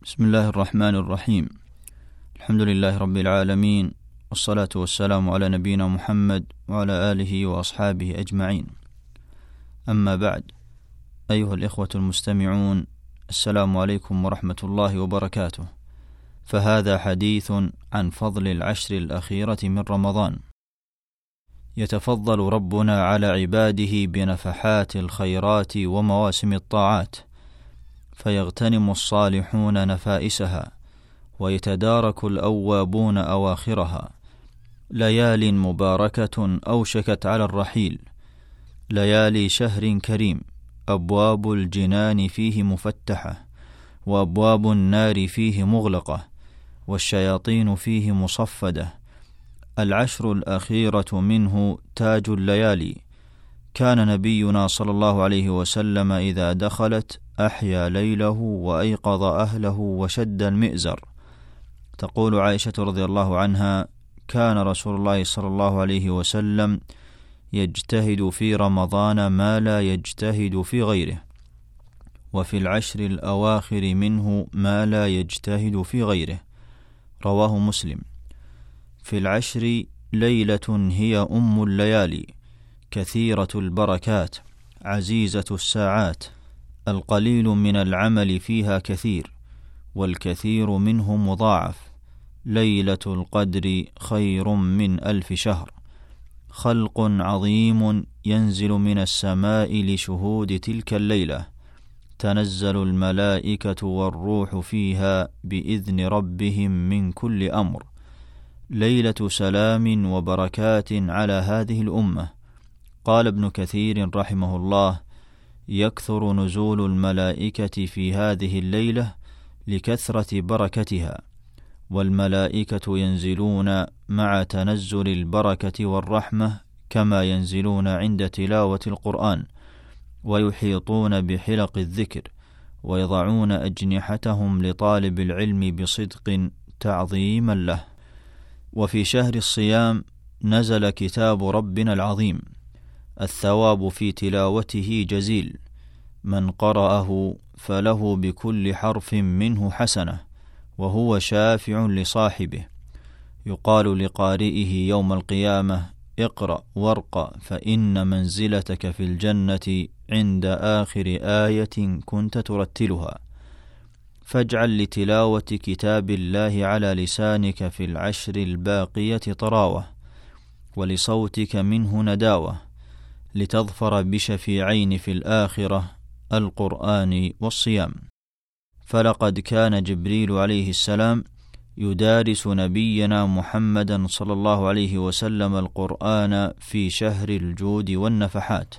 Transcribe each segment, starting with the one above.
بسم الله الرحمن الرحيم. الحمد لله رب العالمين، والصلاة والسلام على نبينا محمد وعلى آله وأصحابه أجمعين. أما بعد، أيها الإخوة المستمعون، السلام عليكم ورحمة الله وبركاته. فهذا حديث عن فضل العشر الأخيرة من رمضان. يتفضل ربنا على عباده بنفحات الخيرات ومواسم الطاعات، فيغتنم الصالحون نفائسها، ويتدارك الأوابون أواخرها. ليال مباركة أوشكت على الرحيل، ليالي شهر كريم، أبواب الجنان فيه مفتحة، وأبواب النار فيه مغلقة، والشياطين فيه مصفدة. العشر الأخيرة منه تاج الليالي. كان نبينا صلى الله عليه وسلم إذا دخلت أحيا ليله وأيقظ أهله وشد المئزر. تقول عائشة رضي الله عنها: كان رسول الله صلى الله عليه وسلم يجتهد في رمضان ما لا يجتهد في غيره، وفي العشر الأواخر منه ما لا يجتهد في غيره. رواه مسلم. في العشر ليلة هي أم الليالي، كثيرة البركات، عزيزة الساعات، القليل من العمل فيها كثير، والكثير منه مضاعف. ليلة القدر خير من 1000 شهر. خلق عظيم ينزل من السماء لشهود تلك الليلة، تنزل الملائكة والروح فيها بإذن ربهم من كل أمر. ليلة سلام وبركات على هذه الأمة. قال ابن كثير رحمه الله: يكثر نزول الملائكة في هذه الليلة لكثرة بركتها، والملائكة ينزلون مع تنزل البركة والرحمة كما ينزلون عند تلاوة القرآن، ويحيطون بحلق الذكر، ويضعون أجنحتهم لطالب العلم بصدق تعظيما له. وفي شهر الصيام نزل كتاب ربنا العظيم، الثواب في تلاوته جزيل. من قرأه فله بكل حرف منه حسنة، وهو شافع لصاحبه. يقال لقارئه يوم القيامة: اقرأ وارقى، فإن منزلتك في الجنة عند آخر آية كنت ترتلها. فاجعل لتلاوة كتاب الله على لسانك في العشر الباقية طراوة، ولصوتك منه نداوة، لتظفر بشفيعين في الآخرة، القرآن والصيام. فلقد كان جبريل عليه السلام يدارس نبينا محمدا صلى الله عليه وسلم القرآن في شهر الجود والنفحات.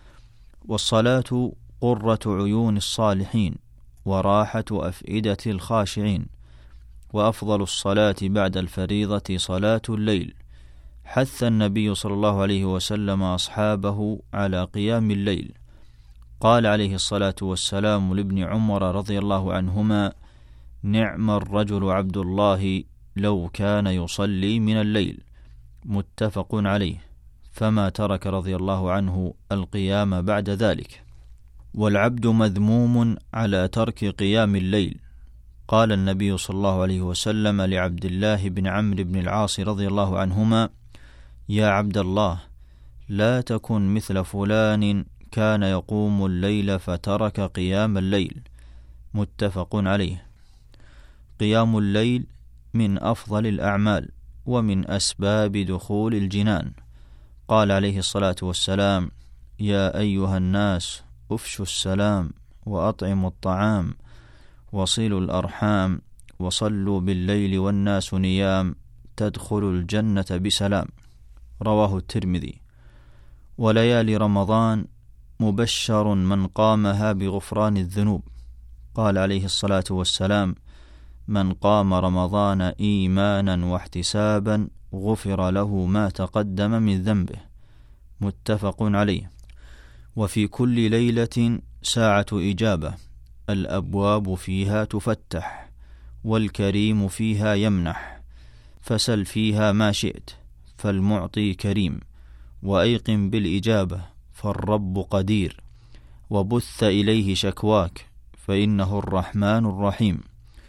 والصلاة قرة عيون الصالحين، وراحة أفئدة الخاشعين. وأفضل الصلاة بعد الفريضة صلاة الليل. حث النبي صلى الله عليه وسلم أصحابه على قيام الليل. قال عليه الصلاة والسلام لابن عمر رضي الله عنهما: نعم الرجل عبد الله لو كان يصلي من الليل. متفق عليه. فما ترك رضي الله عنه القيام بعد ذلك. والعبد مذموم على ترك قيام الليل. قال النبي صلى الله عليه وسلم لعبد الله بن عمرو بن العاص رضي الله عنهما: يا عبد الله، لا تكن مثل فلان كان يقوم الليل فترك قيام الليل. متفق عليه. قيام الليل من أفضل الأعمال، ومن أسباب دخول الجنان. قال عليه الصلاة والسلام: يا أيها الناس، أفشوا السلام، وأطعموا الطعام، وصلوا الأرحام، وصلوا بالليل والناس نيام، تدخلوا الجنة بسلام. رواه الترمذي. وليالي رمضان مبشر من قامها بغفران الذنوب. قال عليه الصلاة والسلام: من قام رمضان إيمانا واحتسابا غفر له ما تقدم من ذنبه. متفق عليه. وفي كل ليلة ساعة إجابة، الأبواب فيها تفتح، والكريم فيها يمنح. فسل فيها ما شئت، فالمعطي كريم. وأيقن بالإجابة، فالرب قدير. وبث إليه شكواك، فإنه الرحمن الرحيم.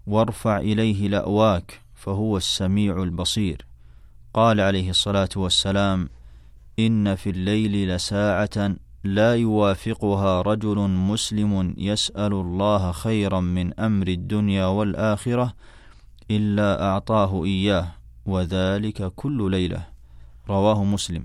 وارفع إليه لأواك فهو السميع البصير. قال عليه الصلاة والسلام: إن في الليل لساعة لا يوافقها رجل مسلم يسأل الله خيرا من أمر الدنيا والآخرة إلا أعطاه إياه، وذلك كل ليلة. رواه مسلم.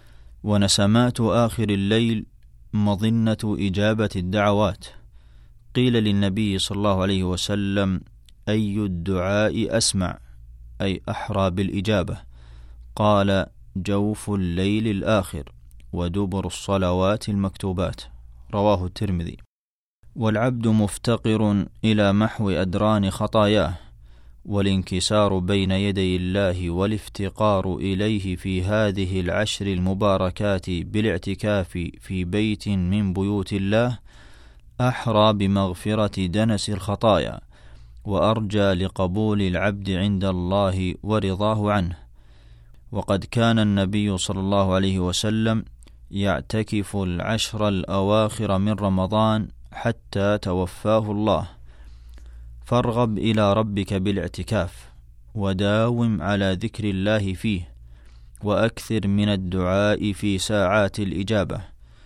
ونسمات آخر الليل مظنة إجابة الدعوات. قيل للنبي صلى الله عليه وسلم: أي الدعاء أسمع، أي أحرى بالإجابة؟ قال: جوف الليل الآخر ودبر الصلوات المكتوبات. رواه الترمذي. والعبد مفتقر إلى محو أدران خطاياه، والانكسار بين يدي الله والافتقار إليه في هذه العشر المباركات بالاعتكاف في بيت من بيوت الله أحرى بمغفرة دنس الخطايا، وأرجى لقبول العبد عند الله ورضاه عنه. وقد كان النبي صلى الله عليه وسلم يعتكف العشر الأواخر من رمضان حتى توفاه الله. فارغب إلى ربك بالاعتكاف، وداوم على ذكر الله فيه، وأكثر من الدعاء في ساعات الإجابة،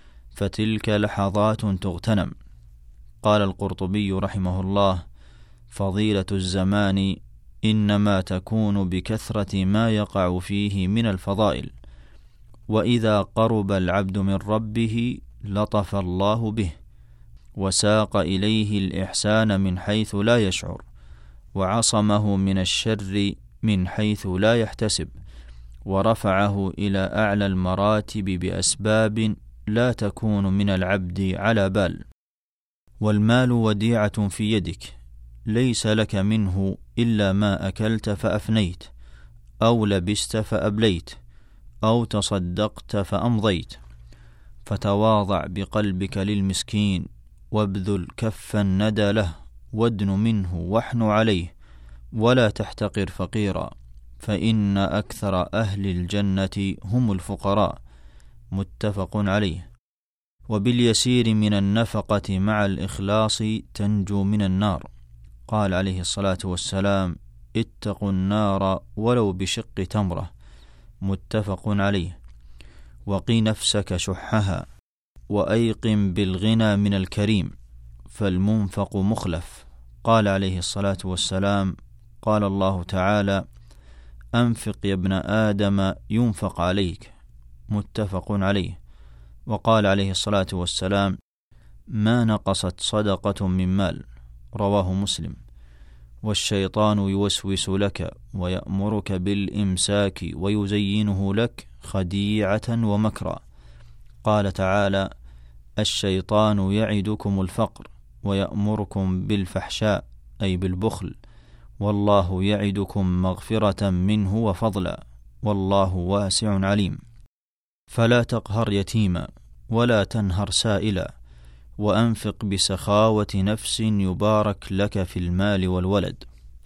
فتلك لحظات تغتنم. قال القرطبي رحمه الله: فضيلة الزمان إنما تكون بكثرة ما يقع فيه من الفضائل، وإذا قرب العبد من ربه لطف الله به، وساق إليه الإحسان من حيث لا يشعر، وعصمه من الشر من حيث لا يحتسب، ورفعه إلى أعلى المراتب بأسباب لا تكون من العبد على بال. والمال وديعة في يدك، ليس لك منه إلا ما أكلت فأفنيت، أو لبست فأبليت، أو تصدقت فأمضيت. فتواضع بقلبك للمسكين، وابذل كف الندى له، وادن منه واحن عليه، ولا تحتقر فقيرا، فإن أكثر أهل الجنة هم الفقراء. متفق عليه. وباليسير من النفقة مع الإخلاص تنجو من النار. قال عليه الصلاة والسلام: اتقوا النار ولو بشق تمرة. متفق عليه. وقي نفسك شحها، وأيقن بالغنى من الكريم، فالمنفق مخلف. قال عليه الصلاة والسلام: قال الله تعالى: أنفق يا ابن آدم ينفق عليك. متفق عليه. وقال عليه الصلاة والسلام: ما نقصت صدقة من مال. رواه مسلم. والشيطان يوسوس لك ويأمرك بالإمساك ويزينه لك خديعة ومكرا. قال تعالى: الشيطان يعدكم الفقر ويأمركم بالفحشاء، أي بالبخل، والله يعدكم مغفرة منه وفضلا، والله واسع عليم. فلا تقهر يتيما ولا تنهر سائلا، وأنفق بسخاوة نفس يبارك لك في المال والولد.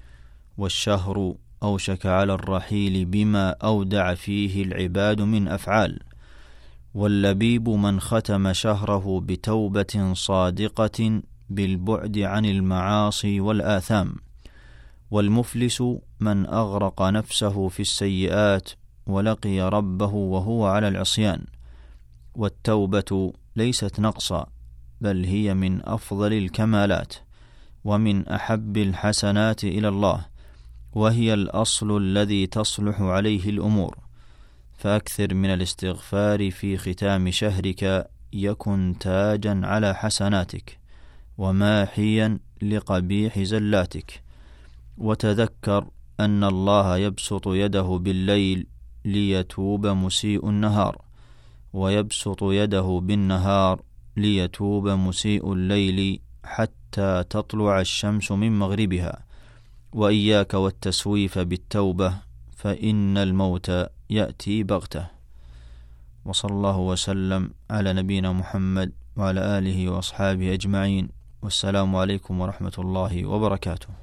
والشهر أوشك على الرحيل بما أودع فيه العباد من أفعال، واللبيب من ختم شهره بتوبة صادقة بالبعد عن المعاصي والآثام، والمفلس من أغرق نفسه في السيئات ولقي ربه وهو على العصيان. والتوبة ليست نقصا، بل هي من أفضل الكمالات ومن أحب الحسنات إلى الله، وهي الأصل الذي تصلح عليه الأمور. فأكثر من الاستغفار في ختام شهرك يكن تاجا على حسناتك وماحيا لقبيح زلاتك. وتذكر أن الله يبسط يده بالليل ليتوب مسيء النهار، ويبسط يده بالنهار ليتوب مسيء الليل حتى تطلع الشمس من مغربها. وإياك والتسويف بالتوبة، فإن الموت يأتي بغتة. وصلى الله وسلم على نبينا محمد وعلى آله وأصحابه أجمعين، والسلام عليكم ورحمة الله وبركاته.